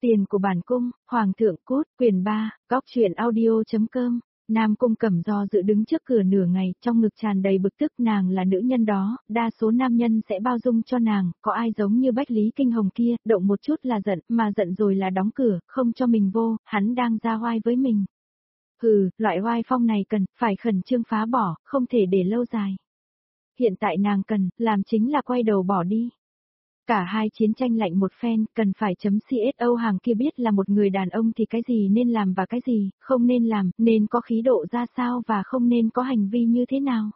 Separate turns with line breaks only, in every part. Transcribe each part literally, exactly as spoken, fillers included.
Tiền của bản cung, Hoàng thượng cút, quyền ba, góc truyện audio.com. Nam Cung Cẩm do dự đứng trước cửa nửa ngày, trong ngực tràn đầy bực tức. Nàng là nữ nhân đó, đa số nam nhân sẽ bao dung cho nàng, có ai giống như Bách Lý Kinh Hồng kia, động một chút là giận, mà giận rồi là đóng cửa, không cho mình vô, hắn đang ra oai với mình. Hừ, loại oai phong này cần, phải khẩn trương phá bỏ, không thể để lâu dài. Hiện tại nàng cần, làm chính là quay đầu bỏ đi. Cả hai chiến tranh lạnh một phen, cần phải chấm xô hàng kia biết là một người đàn ông thì cái gì nên làm và cái gì không nên làm, nên có khí độ ra sao và không nên có hành vi như thế nào.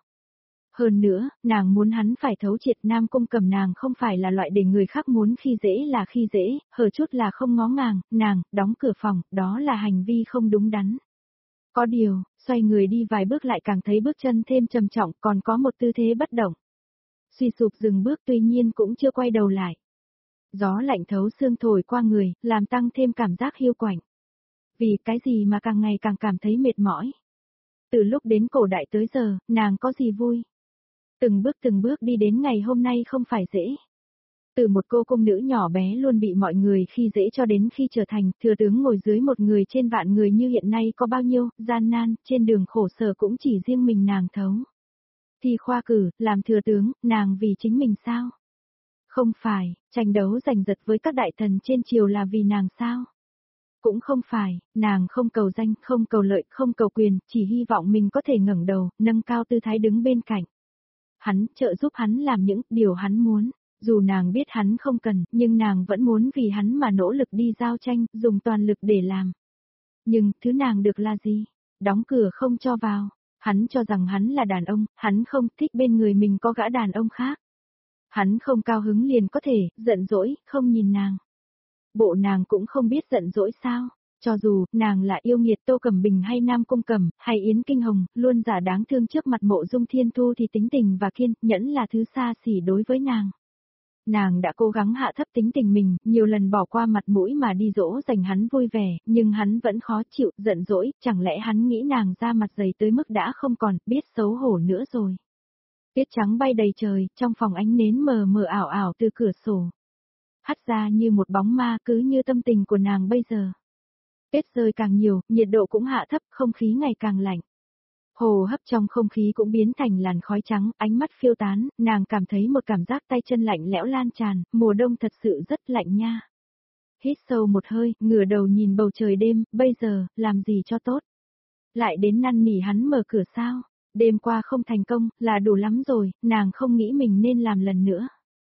Hơn nữa, nàng muốn hắn phải thấu triệt. Nam Cung Cẩm nàng không phải là loại để người khác muốn khi dễ là khi dễ, hở chút là không ngó ngàng, nàng, đóng cửa phòng, đó là hành vi không đúng đắn. Có điều, xoay người đi vài bước lại càng thấy bước chân thêm trầm trọng, còn có một tư thế bất động. Suy sụp dừng bước tuy nhiên cũng chưa quay đầu lại. Gió lạnh thấu xương thổi qua người, làm tăng thêm cảm giác hiu quạnh. Vì cái gì mà càng ngày càng cảm thấy mệt mỏi. Từ lúc đến cổ đại tới giờ, nàng có gì vui. Từng bước từng bước đi đến ngày hôm nay không phải dễ. Từ một cô cung nữ nhỏ bé luôn bị mọi người khi dễ cho đến khi trở thành thừa tướng ngồi dưới một người trên vạn người như hiện nay có bao nhiêu, gian nan, trên đường khổ sở cũng chỉ riêng mình nàng thấu. Thi khoa cử, làm thừa tướng, nàng vì chính mình sao? Không phải, tranh đấu giành giật với các đại thần trên triều là vì nàng sao? Cũng không phải, nàng không cầu danh, không cầu lợi, không cầu quyền, chỉ hy vọng mình có thể ngẩng đầu, nâng cao tư thái đứng bên cạnh. Hắn, trợ giúp hắn làm những điều hắn muốn, dù nàng biết hắn không cần, nhưng nàng vẫn muốn vì hắn mà nỗ lực đi giao tranh, dùng toàn lực để làm. Nhưng, thứ nàng được là gì? Đóng cửa không cho vào. Hắn cho rằng hắn là đàn ông, hắn không thích bên người mình có gã đàn ông khác. Hắn không cao hứng liền có thể, giận dỗi, không nhìn nàng. Bộ nàng cũng không biết giận dỗi sao, cho dù, nàng là yêu nghiệt Tô Cẩm Bình hay Nam Cung Cẩm, hay Yến Kinh Hồng, luôn giả đáng thương trước mặt Mộ Dung Thiên Thu thì tính tình và kiên nhẫn là thứ xa xỉ đối với nàng. Nàng đã cố gắng hạ thấp tính tình mình, nhiều lần bỏ qua mặt mũi mà đi dỗ dành hắn vui vẻ, nhưng hắn vẫn khó chịu, giận dỗi, chẳng lẽ hắn nghĩ nàng ra mặt dày tới mức đã không còn biết xấu hổ nữa rồi. Tuyết trắng bay đầy trời, trong phòng ánh nến mờ mờ ảo ảo từ cửa sổ. Hắt ra như một bóng ma cứ như tâm tình của nàng bây giờ. Tuyết rơi càng nhiều, nhiệt độ cũng hạ thấp, không khí ngày càng lạnh. Hồ hấp trong không khí cũng biến thành làn khói trắng, ánh mắt phiêu tán, nàng cảm thấy một cảm giác tay chân lạnh lẽo lan tràn, mùa đông thật sự rất lạnh nha. Hít sâu một hơi, ngửa đầu nhìn bầu trời đêm, bây giờ, làm gì cho tốt. Lại đến năn nỉ hắn mở cửa sao, đêm qua không thành công, là đủ lắm rồi, nàng không nghĩ mình nên làm lần nữa.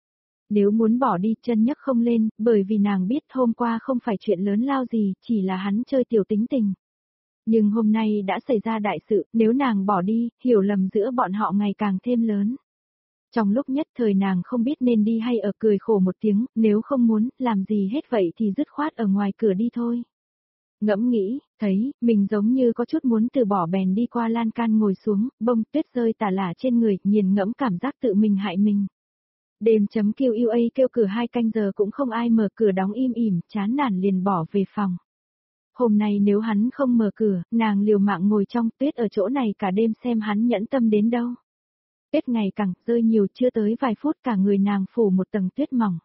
Nếu muốn bỏ đi, chân nhấc không lên, bởi vì nàng biết hôm qua không phải chuyện lớn lao gì, chỉ là hắn chơi tiểu tính tình. Nhưng hôm nay đã xảy ra đại sự, nếu nàng bỏ đi, hiểu lầm giữa bọn họ ngày càng thêm lớn. Trong lúc nhất thời nàng không biết nên đi hay ở, cười khổ một tiếng, nếu không muốn, làm gì hết vậy thì dứt khoát ở ngoài cửa đi thôi. Ngẫm nghĩ, thấy, mình giống như có chút muốn từ bỏ bèn đi qua lan can ngồi xuống, bông tuyết rơi tả lả trên người, nghiền ngẫm cảm giác tự mình hại mình. Đêm chấm Q U A kêu cửa hai canh giờ cũng không ai mở cửa, đóng im ỉm, chán nản liền bỏ về phòng. Hôm nay nếu hắn không mở cửa, nàng liều mạng ngồi trong tuyết ở chỗ này cả đêm xem hắn nhẫn tâm đến đâu. Tuyết ngày càng rơi nhiều, chưa tới vài phút cả người nàng phủ một tầng tuyết mỏng.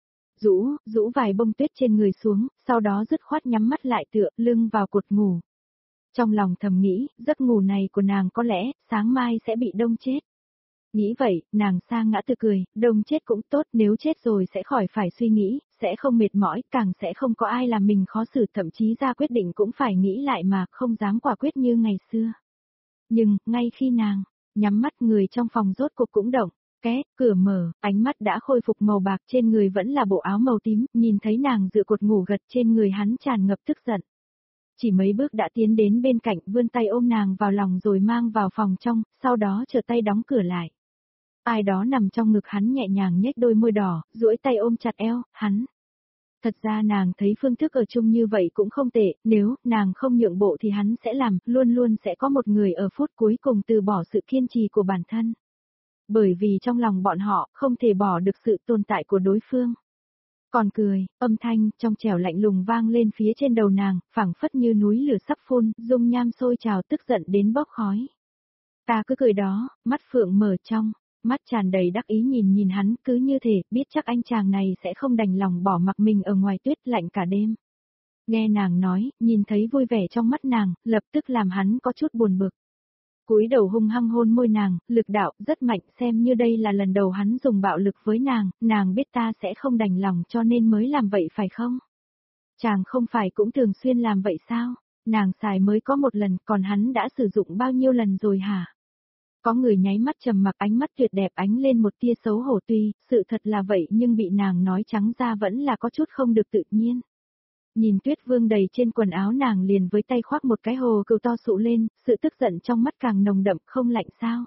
Rũ, rũ vài bông tuyết trên người xuống, sau đó dứt khoát nhắm mắt lại tựa lưng vào cột ngủ. Trong lòng thầm nghĩ, giấc ngủ này của nàng có lẽ, sáng mai sẽ bị đông chết. Nghĩ vậy, nàng sa ngã từ cười, đông chết cũng tốt, nếu chết rồi sẽ khỏi phải suy nghĩ, sẽ không mệt mỏi, càng sẽ không có ai làm mình khó xử, thậm chí ra quyết định cũng phải nghĩ lại mà, không dám quả quyết như ngày xưa. Nhưng, ngay khi nàng nhắm mắt, người trong phòng rốt cuộc cũng động, két, cửa mở, ánh mắt đã khôi phục màu bạc, trên người vẫn là bộ áo màu tím, nhìn thấy nàng dựa cột ngủ gật trên người hắn tràn ngập tức giận. Chỉ mấy bước đã tiến đến bên cạnh, vươn tay ôm nàng vào lòng rồi mang vào phòng trong, sau đó trở tay đóng cửa lại. Ai đó nằm trong ngực hắn nhẹ nhàng nhếch đôi môi đỏ, duỗi tay ôm chặt eo, hắn. Thật ra nàng thấy phương thức ở chung như vậy cũng không tệ, nếu nàng không nhượng bộ thì hắn sẽ làm, luôn luôn sẽ có một người ở phút cuối cùng từ bỏ sự kiên trì của bản thân. Bởi vì trong lòng bọn họ không thể bỏ được sự tồn tại của đối phương. Còn cười, âm thanh trong trẻo lạnh lùng vang lên phía trên đầu nàng, phảng phất như núi lửa sắp phun, dung nham sôi trào tức giận đến bốc khói. Ta cứ cười đó, mắt phượng mở trong. Mắt tràn đầy đắc ý nhìn nhìn hắn, cứ như thể biết chắc anh chàng này sẽ không đành lòng bỏ mặc mình ở ngoài tuyết lạnh cả đêm. Nghe nàng nói, nhìn thấy vui vẻ trong mắt nàng, lập tức làm hắn có chút buồn bực. Cúi đầu hung hăng hôn môi nàng, lực đạo rất mạnh, xem như đây là lần đầu hắn dùng bạo lực với nàng, nàng biết ta sẽ không đành lòng cho nên mới làm vậy phải không? Chàng không phải cũng thường xuyên làm vậy sao? Nàng xài mới có một lần, còn hắn đã sử dụng bao nhiêu lần rồi hả? Có người nháy mắt trầm mặc, ánh mắt tuyệt đẹp ánh lên một tia xấu hổ, tuy sự thật là vậy nhưng bị nàng nói trắng ra vẫn là có chút không được tự nhiên. Nhìn tuyết vương đầy trên quần áo nàng liền với tay khoác một cái hồ cừu to sụ lên, sự tức giận trong mắt càng nồng đậm. Không lạnh sao?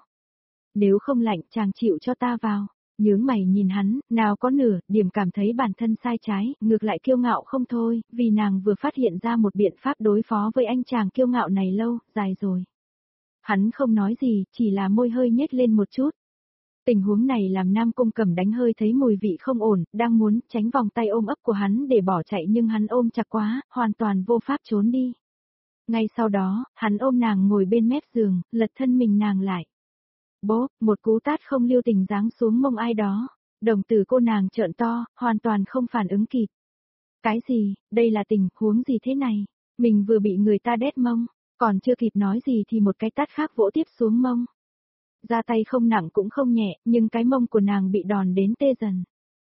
Nếu không lạnh chàng chịu cho ta vào. Nhướng mày nhìn hắn, nào có nửa điểm cảm thấy bản thân sai trái, ngược lại kiêu ngạo không thôi, vì nàng vừa phát hiện ra một biện pháp đối phó với anh chàng kiêu ngạo này lâu, dài rồi. Hắn không nói gì, chỉ là môi hơi nhếch lên một chút. Tình huống này làm Nam Cung Cẩm đánh hơi thấy mùi vị không ổn, đang muốn tránh vòng tay ôm ấp của hắn để bỏ chạy nhưng hắn ôm chặt quá, hoàn toàn vô pháp trốn đi. Ngay sau đó, hắn ôm nàng ngồi bên mép giường, lật thân mình nàng lại. Bố, một cú tát không lưu tình giáng xuống mông ai đó. Đồng tử cô nàng trợn to, hoàn toàn không phản ứng kịp. Cái gì, đây là tình huống gì thế này? Mình vừa bị người ta đét mông, còn chưa kịp nói gì thì một cái tát khác vỗ tiếp xuống mông. Ra tay không nặng cũng không nhẹ, nhưng cái mông của nàng bị đòn đến tê dần.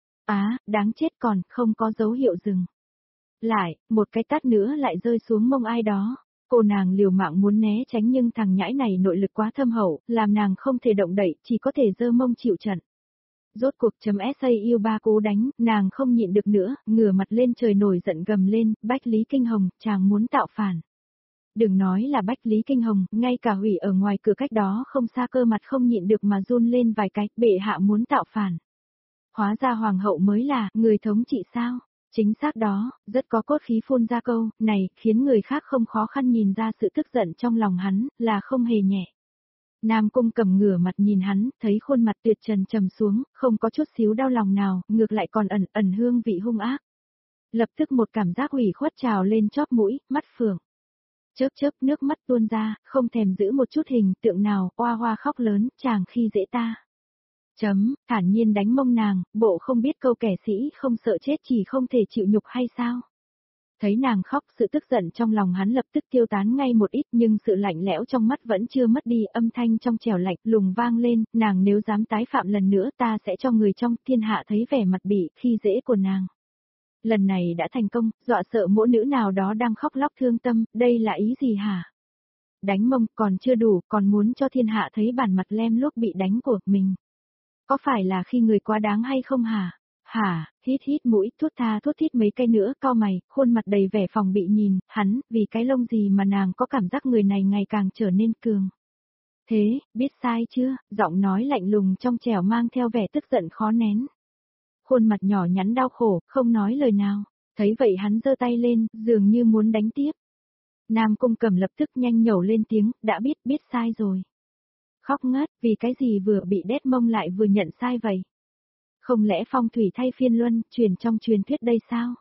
Á, đáng chết, còn không có dấu hiệu dừng. Lại, một cái tát nữa lại rơi xuống mông ai đó. Cô nàng liều mạng muốn né tránh nhưng thằng nhãi này nội lực quá thâm hậu, làm nàng không thể động đậy, chỉ có thể giơ mông chịu trận. Rốt cuộc chấm sau ba cú đánh, nàng không nhịn được nữa, ngửa mặt lên trời nổi giận gầm lên, Bách Lý Kinh Hồng, chàng muốn tạo phản. Đừng nói là Bách Lý Kinh Hồng, ngay cả Hủy ở ngoài cửa cách đó không xa cơ mặt không nhịn được mà run lên vài cái, bệ hạ muốn tạo phản. Hóa ra hoàng hậu mới là, người thống trị sao? Chính xác đó, rất có cốt khí phun ra câu, này, khiến người khác không khó khăn nhìn ra sự tức giận trong lòng hắn, là không hề nhẹ. Nam Cung Cẩm ngửa mặt nhìn hắn, thấy khuôn mặt tuyệt trần trầm xuống, không có chút xíu đau lòng nào, ngược lại còn ẩn ẩn hương vị hung ác. Lập tức một cảm giác ủy khuất trào lên chóp mũi, mắt phượng. Chớp chớp nước mắt tuôn ra, không thèm giữ một chút hình tượng nào, oa hoa khóc lớn, chàng khi dễ ta. Chấm, thản nhiên đánh mông nàng, bộ không biết câu kẻ sĩ không sợ chết chỉ không thể chịu nhục hay sao? Thấy nàng khóc, sự tức giận trong lòng hắn lập tức tiêu tán ngay một ít nhưng sự lạnh lẽo trong mắt vẫn chưa mất đi, âm thanh trong trẻo lạnh lùng vang lên, nàng nếu dám tái phạm lần nữa ta sẽ cho người trong thiên hạ thấy vẻ mặt bị khi dễ của nàng. Lần này đã thành công, dọa sợ mỗi nữ nào đó đang khóc lóc thương tâm, đây là ý gì hả? Đánh mông còn chưa đủ, còn muốn cho thiên hạ thấy bản mặt lem lúc bị đánh của mình. Có phải là khi người quá đáng hay không hả? Hả, hít hít mũi, thốt tha thốt thít mấy cái nữa, cau mày, khuôn mặt đầy vẻ phòng bị nhìn, hắn, vì cái lông gì mà nàng có cảm giác người này ngày càng trở nên cường. Thế, biết sai chưa, giọng nói lạnh lùng trong trẻo mang theo vẻ tức giận khó nén. Khuôn mặt nhỏ nhắn đau khổ, không nói lời nào, thấy vậy hắn giơ tay lên, dường như muốn đánh tiếp. Nam Cung Cẩm lập tức nhanh nhẩu lên tiếng, đã biết, biết sai rồi. Khóc ngất, vì cái gì vừa bị đét mông lại vừa nhận sai vậy? Không lẽ phong thủy thay phiên luân, truyền trong truyền thuyết đây sao?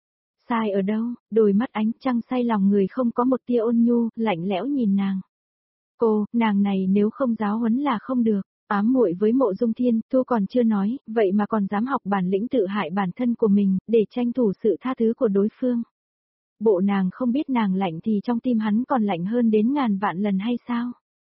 Sai ở đâu, đôi mắt ánh trăng say lòng người không có một tia ôn nhu, lạnh lẽo nhìn nàng. Cô, nàng này nếu không giáo huấn là không được, ám muội với Mộ Dung Thiên, Thu còn chưa nói, vậy mà còn dám học bản lĩnh tự hại bản thân của mình, để tranh thủ sự tha thứ của đối phương. Bộ nàng không biết nàng lạnh thì trong tim hắn còn lạnh hơn đến ngàn vạn lần hay sao?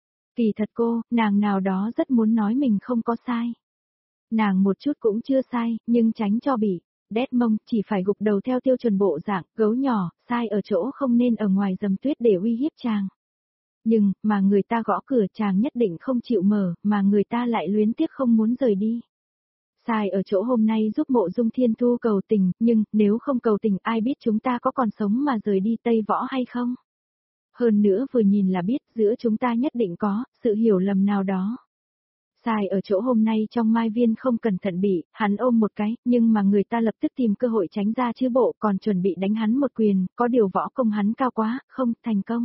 Kỳ thật cô, nàng nào đó rất muốn nói mình không có sai. Nàng một chút cũng chưa sai, nhưng tránh cho bị đét mông, chỉ phải gục đầu theo tiêu chuẩn bộ dạng, gấu nhỏ, sai ở chỗ không nên ở ngoài dầm tuyết để uy hiếp chàng. Nhưng, mà người ta gõ cửa chàng nhất định không chịu mở, mà người ta lại luyến tiếc không muốn rời đi. Sai ở chỗ hôm nay giúp Mộ Dung Thiên Thu cầu tình, nhưng, nếu không cầu tình ai biết chúng ta có còn sống mà rời đi Tây Võ hay không? Hơn nữa vừa nhìn là biết giữa chúng ta nhất định có, sự hiểu lầm nào đó. Sai ở chỗ hôm nay trong Mai Viên không cẩn thận bị, hắn ôm một cái, nhưng mà người ta lập tức tìm cơ hội tránh ra chứ bộ còn chuẩn bị đánh hắn một quyền, có điều võ công hắn cao quá, không thành công.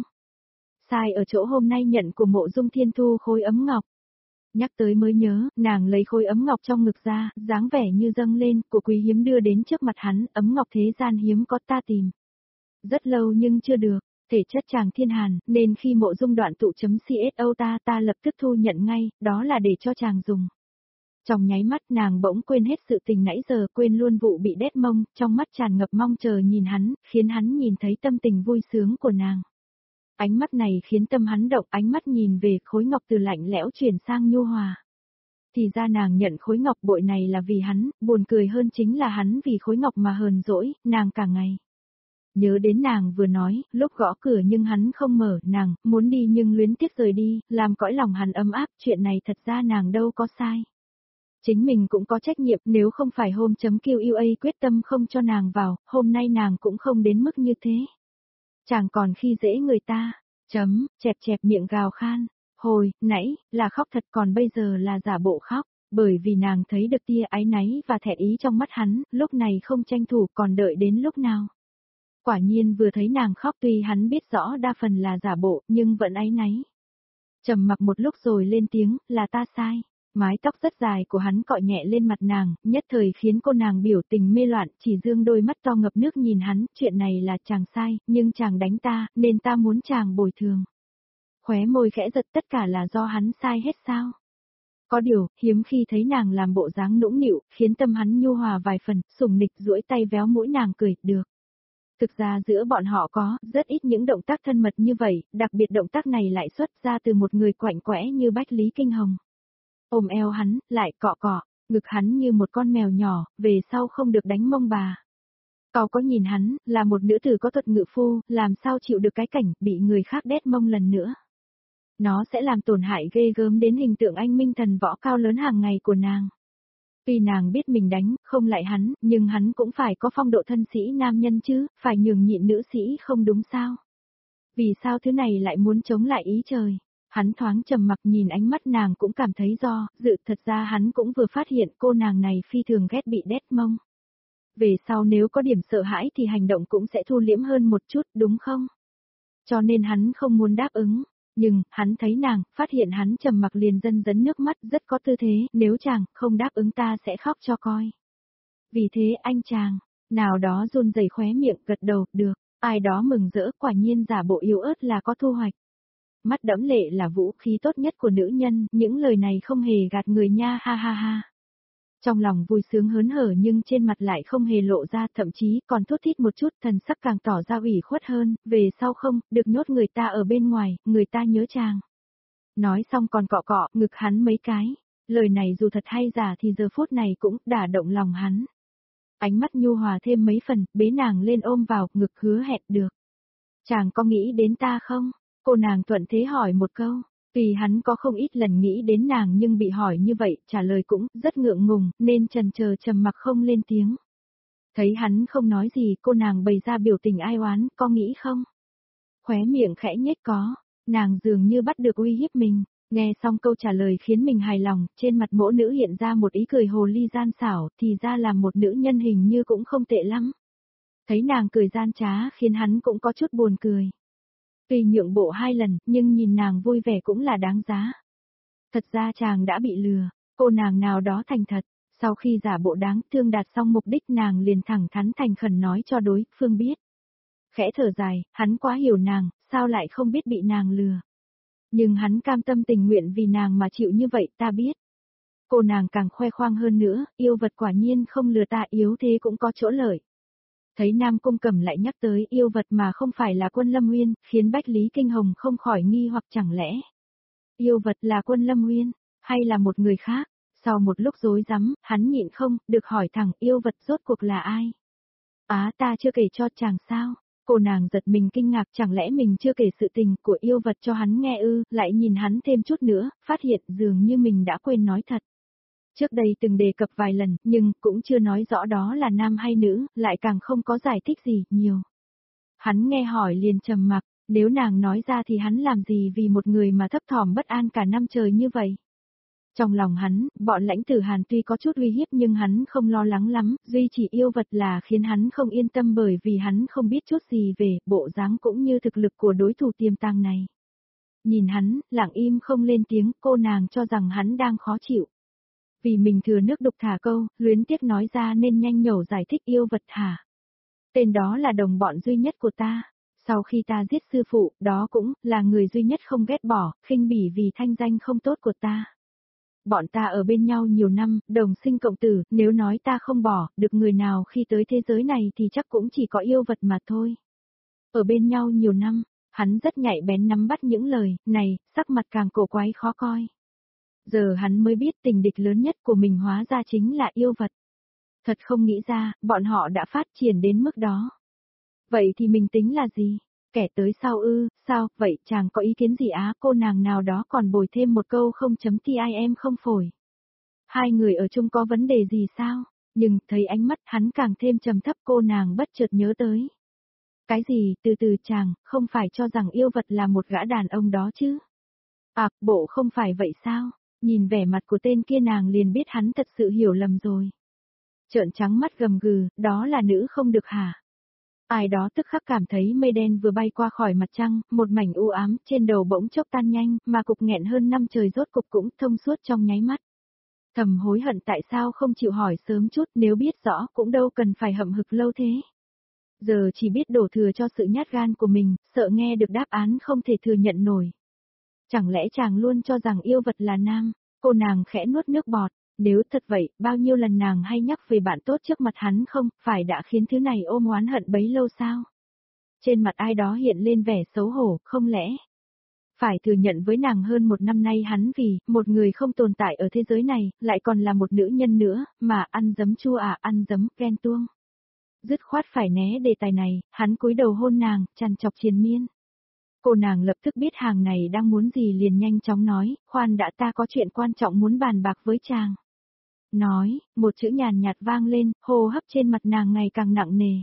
Sai ở chỗ hôm nay nhận của Mộ Dung Thiên Thu khối ấm ngọc. Nhắc tới mới nhớ, nàng lấy khối ấm ngọc trong ngực ra, dáng vẻ như dâng lên, của quý hiếm đưa đến trước mặt hắn, ấm ngọc thế gian hiếm có ta tìm. Rất lâu nhưng chưa được. Thể chất chàng thiên hàn, nên khi Mộ Dung đoạn tụ chấm co ta ta lập tức thu nhận ngay, đó là để cho chàng dùng. Trong nháy mắt nàng bỗng quên hết sự tình nãy giờ, quên luôn vụ bị đét mông, trong mắt tràn ngập mong chờ nhìn hắn, khiến hắn nhìn thấy tâm tình vui sướng của nàng. Ánh mắt này khiến tâm hắn động, ánh mắt nhìn về khối ngọc từ lạnh lẽo chuyển sang nhu hòa. Thì ra nàng nhận khối ngọc bội này là vì hắn, buồn cười hơn chính là hắn vì khối ngọc mà hờn dỗi, nàng cả ngày. Nhớ đến nàng vừa nói, lúc gõ cửa nhưng hắn không mở, nàng, muốn đi nhưng luyến tiếc rời đi, làm cõi lòng hắn ấm áp, chuyện này thật ra nàng đâu có sai. Chính mình cũng có trách nhiệm, nếu không phải hôm chấm Q U A quyết tâm không cho nàng vào, hôm nay nàng cũng không đến mức như thế. Chàng còn khi dễ người ta, chấm, chẹp chẹp miệng gào khan, hồi, nãy, là khóc thật còn bây giờ là giả bộ khóc, bởi vì nàng thấy được tia áy náy và thẹn ý trong mắt hắn, lúc này không tranh thủ còn đợi đến lúc nào. Quả nhiên vừa thấy nàng khóc tuy hắn biết rõ đa phần là giả bộ nhưng vẫn áy náy. Trầm mặc một lúc rồi lên tiếng, là ta sai. Mái tóc rất dài của hắn cọ nhẹ lên mặt nàng, nhất thời khiến cô nàng biểu tình mê loạn, chỉ dương đôi mắt to ngập nước nhìn hắn, chuyện này là chàng sai, nhưng chàng đánh ta, nên ta muốn chàng bồi thường. Khóe môi khẽ giật, tất cả là do hắn sai hết sao? Có điều, hiếm khi thấy nàng làm bộ dáng nũng nịu, khiến tâm hắn nhu hòa vài phần, sủng nịch duỗi tay véo mũi nàng cười, được. Thực ra giữa bọn họ có rất ít những động tác thân mật như vậy, đặc biệt động tác này lại xuất ra từ một người quạnh quẽ như Bách Lý Kinh Hồng. Ôm eo hắn, lại cọ cọ, ngực hắn như một con mèo nhỏ, về sau không được đánh mông bà. Cậu có nhìn hắn, là một nữ tử có thuật ngự phu, làm sao chịu được cái cảnh bị người khác đét mông lần nữa. Nó sẽ làm tổn hại ghê gớm đến hình tượng anh minh thần võ cao lớn hàng ngày của nàng. Tuy nàng biết mình đánh, không lại hắn, nhưng hắn cũng phải có phong độ thân sĩ nam nhân chứ, phải nhường nhịn nữ sĩ không đúng sao. Vì sao thứ này lại muốn chống lại ý trời? Hắn thoáng trầm mặc nhìn ánh mắt nàng cũng cảm thấy do, dự thật ra hắn cũng vừa phát hiện cô nàng này phi thường ghét bị đét mông. Về sau nếu có điểm sợ hãi thì hành động cũng sẽ thu liễm hơn một chút đúng không? Cho nên hắn không muốn đáp ứng. Nhưng, hắn thấy nàng, phát hiện hắn trầm mặc liền dần dấn nước mắt rất có tư thế, nếu chàng không đáp ứng ta sẽ khóc cho coi. Vì thế anh chàng, nào đó run rẩy khóe miệng gật đầu, được, ai đó mừng rỡ quả nhiên giả bộ yếu ớt là có thu hoạch. Mắt đẫm lệ là vũ khí tốt nhất của nữ nhân, những lời này không hề gạt người nha ha ha ha. Trong lòng vui sướng hớn hở nhưng trên mặt lại không hề lộ ra, thậm chí còn thốt thít một chút, thần sắc càng tỏ ra ủy khuất hơn, về sau không, được nhốt người ta ở bên ngoài, người ta nhớ chàng. Nói xong còn cọ cọ, ngực hắn mấy cái, lời này dù thật hay giả thì giờ phút này cũng đả động lòng hắn. Ánh mắt nhu hòa thêm mấy phần, bế nàng lên ôm vào, ngực hứa hẹn được. Chàng có nghĩ đến ta không? Cô nàng thuận thế hỏi một câu. Vì hắn có không ít lần nghĩ đến nàng nhưng bị hỏi như vậy, trả lời cũng rất ngượng ngùng, nên trần chờ trầm mặc không lên tiếng. Thấy hắn không nói gì, cô nàng bày ra biểu tình ai oán, có nghĩ không? Khóe miệng khẽ nhếch có, nàng dường như bắt được uy hiếp mình, nghe xong câu trả lời khiến mình hài lòng, trên mặt mỗ nữ hiện ra một ý cười hồ ly gian xảo, thì ra là một nữ nhân hình như cũng không tệ lắm. Thấy nàng cười gian trá khiến hắn cũng có chút buồn cười. Tuy nhượng bộ hai lần, nhưng nhìn nàng vui vẻ cũng là đáng giá. Thật ra chàng đã bị lừa, cô nàng nào đó thành thật, sau khi giả bộ đáng thương đạt xong mục đích nàng liền thẳng thắn thành khẩn nói cho đối phương biết. Khẽ thở dài, hắn quá hiểu nàng, sao lại không biết bị nàng lừa. Nhưng hắn cam tâm tình nguyện vì nàng mà chịu như vậy ta biết. Cô nàng càng khoe khoang hơn nữa, yêu vật quả nhiên không lừa ta, yếu thế cũng có chỗ lợi. Thấy Nam Cung Cẩm lại nhắc tới yêu vật mà không phải là Quân Lâm Nguyên, khiến Bách Lý Kinh Hồng không khỏi nghi hoặc chẳng lẽ yêu vật là Quân Lâm Nguyên, hay là một người khác. Sau một lúc rối rắm, hắn nhịn không, được hỏi thẳng yêu vật rốt cuộc là ai. Á ta chưa kể cho chàng sao, cô nàng giật mình kinh ngạc chẳng lẽ mình chưa kể sự tình của yêu vật cho hắn nghe ư, lại nhìn hắn thêm chút nữa, phát hiện dường như mình đã quên nói thật. Trước đây từng đề cập vài lần, nhưng cũng chưa nói rõ đó là nam hay nữ, lại càng không có giải thích gì, nhiều. Hắn nghe hỏi liền trầm mặc, nếu nàng nói ra thì hắn làm gì vì một người mà thấp thỏm bất an cả năm trời như vậy. Trong lòng hắn, bọn lãnh tử Hàn tuy có chút uy hiếp nhưng hắn không lo lắng lắm, duy chỉ yêu vật là khiến hắn không yên tâm bởi vì hắn không biết chút gì về bộ dáng cũng như thực lực của đối thủ tiềm tàng này. Nhìn hắn, lặng im không lên tiếng, cô nàng cho rằng hắn đang khó chịu. Vì mình thừa nước đục thả câu, luyến tiếc nói ra nên nhanh nhẩu giải thích yêu vật hả. Tên đó là đồng bọn duy nhất của ta. Sau khi ta giết sư phụ, đó cũng là người duy nhất không ghét bỏ, khinh bỉ vì thanh danh không tốt của ta. bọn ta ở bên nhau nhiều năm, đồng sinh cộng tử, nếu nói ta không bỏ, được người nào khi tới thế giới này thì chắc cũng chỉ có yêu vật mà thôi. Ở bên nhau nhiều năm, hắn rất nhạy bén nắm bắt những lời, này, sắc mặt càng cổ quái khó coi. Giờ hắn mới biết tình địch lớn nhất của mình hóa ra chính là yêu vật. Thật không nghĩ ra, bọn họ đã phát triển đến mức đó. Vậy thì mình tính là gì? Kẻ tới sau ư, sao, vậy chàng có ý kiến gì á? Cô nàng nào đó còn bồi thêm một câu không chấm tim em không phổi. Hai người ở chung có vấn đề gì sao? Nhưng thấy ánh mắt hắn càng thêm trầm thấp, cô nàng bất chợt nhớ tới. Cái gì, từ từ chàng, không phải cho rằng yêu vật là một gã đàn ông đó chứ? À, bộ không phải vậy sao? Nhìn vẻ mặt của tên kia nàng liền biết hắn thật sự hiểu lầm rồi. Trợn trắng mắt gầm gừ, đó là nữ không được hả? Ai đó tức khắc cảm thấy mây đen vừa bay qua khỏi mặt trăng, một mảnh u ám trên đầu bỗng chốc tan nhanh, mà cục nghẹn hơn năm trời rốt cục cũng thông suốt trong nháy mắt. Thầm hối hận tại sao không chịu hỏi sớm chút, nếu biết rõ cũng đâu cần phải hậm hực lâu thế. Giờ chỉ biết đổ thừa cho sự nhát gan của mình, sợ nghe được đáp án không thể thừa nhận nổi. Chẳng lẽ chàng luôn cho rằng yêu vật là nam? Cô nàng khẽ nuốt nước bọt. Nếu thật vậy, bao nhiêu lần nàng hay nhắc về bạn tốt trước mặt hắn không, phải đã khiến thứ này ôm oán hận bấy lâu sao? Trên mặt ai đó hiện lên vẻ xấu hổ, không lẽ? Phải thừa nhận với nàng hơn một năm nay hắn vì, một người không tồn tại ở thế giới này, lại còn là một nữ nhân nữa, mà ăn giấm chua à, ăn giấm, ghen tuông. Dứt khoát phải né đề tài này, hắn cúi đầu hôn nàng, chằn chọc triền miên. Cô nàng lập tức biết hàng này đang muốn gì liền nhanh chóng nói, khoan đã, ta có chuyện quan trọng muốn bàn bạc với chàng. Nói, một chữ nhàn nhạt vang lên, hô hấp trên mặt nàng ngày càng nặng nề.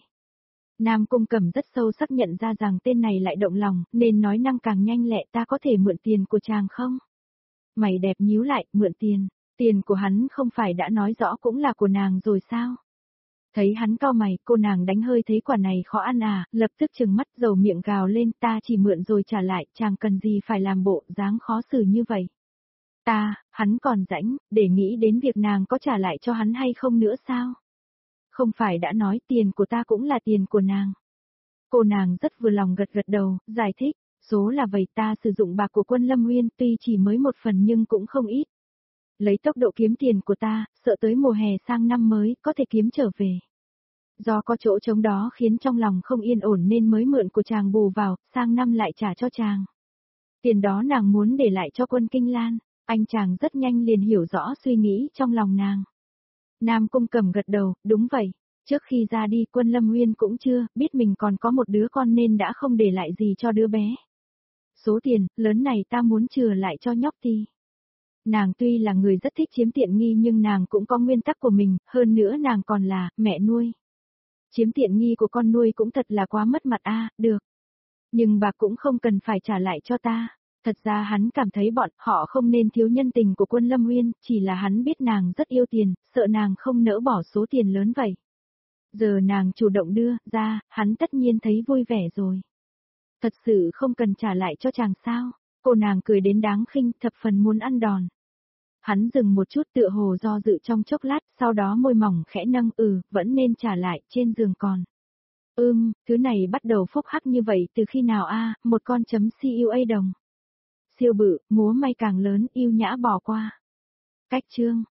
Nam Cung Cẩm rất sâu sắc nhận ra rằng tên này lại động lòng, nên nói năng càng nhanh lẹ, ta có thể mượn tiền của chàng không? Mày đẹp nhíu lại, mượn tiền, tiền của hắn không phải đã nói rõ cũng là của nàng rồi sao? Thấy hắn cau mày, cô nàng đánh hơi thấy quả này khó ăn à, lập tức trừng mắt dầu miệng gào lên, ta chỉ mượn rồi trả lại, chàng cần gì phải làm bộ dáng khó xử như vậy. Ta, hắn còn rãnh, để nghĩ đến việc nàng có trả lại cho hắn hay không nữa sao? Không phải đã nói tiền của ta cũng là tiền của nàng. Cô nàng rất vừa lòng gật gật đầu, giải thích, số là vậy, ta sử dụng bạc của Quân Lâm Nguyên tuy chỉ mới một phần nhưng cũng không ít. Lấy tốc độ kiếm tiền của ta, sợ tới mùa hè sang năm mới có thể kiếm trở về. Do có chỗ trống đó khiến trong lòng không yên ổn nên mới mượn của chàng bù vào, sang năm lại trả cho chàng. Tiền đó nàng muốn để lại cho Quân Kinh Lan. Anh chàng rất nhanh liền hiểu rõ suy nghĩ trong lòng nàng. Nam Cung Cẩm gật đầu, đúng vậy. Trước khi ra đi Quân Lâm Nguyên cũng chưa biết mình còn có một đứa con nên đã không để lại gì cho đứa bé. Số tiền lớn này ta muốn chừa lại cho nhóc Ti. Nàng tuy là người rất thích chiếm tiện nghi nhưng nàng cũng có nguyên tắc của mình, hơn nữa nàng còn là mẹ nuôi. Chiếm tiện nghi của con nuôi cũng thật là quá mất mặt a, à, được. Nhưng bà cũng không cần phải trả lại cho ta. Thật ra hắn cảm thấy bọn họ không nên thiếu nhân tình của Quân Lâm Nguyên, chỉ là hắn biết nàng rất yêu tiền, sợ nàng không nỡ bỏ số tiền lớn vậy. Giờ nàng chủ động đưa ra, hắn tất nhiên thấy vui vẻ rồi. Thật sự không cần trả lại cho chàng sao? Cô nàng cười đến đáng khinh, thập phần muốn ăn đòn. Hắn dừng một chút tựa hồ do dự trong chốc lát, sau đó môi mỏng khẽ nâng, ừ, vẫn nên trả lại, trên giường còn. Ưm, thứ này bắt đầu phốc hắc như vậy từ khi nào a? Một con chấm cua đồng. Siêu bự, múa may càng lớn, yêu nhã bỏ qua. Cách chương